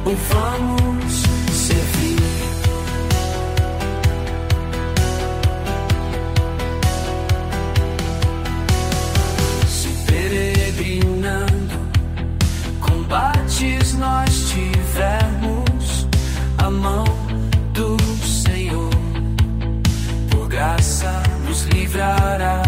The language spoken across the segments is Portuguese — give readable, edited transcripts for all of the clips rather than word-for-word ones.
ou vamos servir? Se peregrinando combates nós tivermos, a mão do Senhor por graça nos livrará.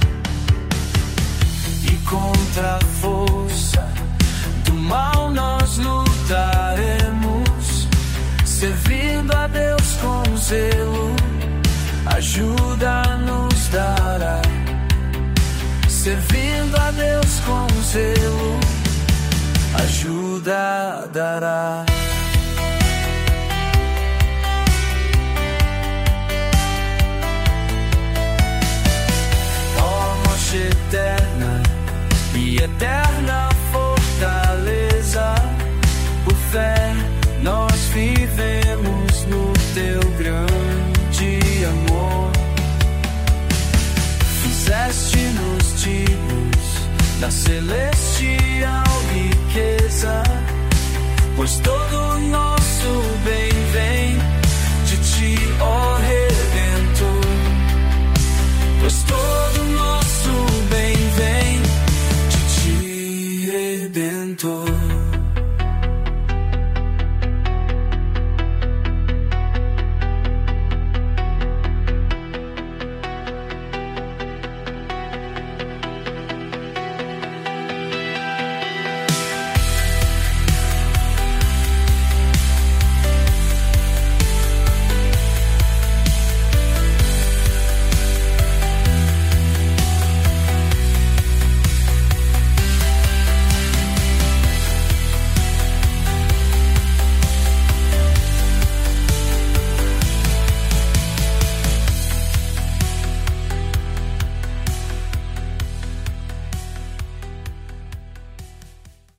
E contra a força do mal nós lutaremos, servindo a Deus com zelo, ajuda nos dará. Servindo a Deus com zelo, ajuda dará. Eterna e eterna fortaleza, por fé nós vivemos no teu grande amor. Fizeste-nos dignos da celestial riqueza, pois todo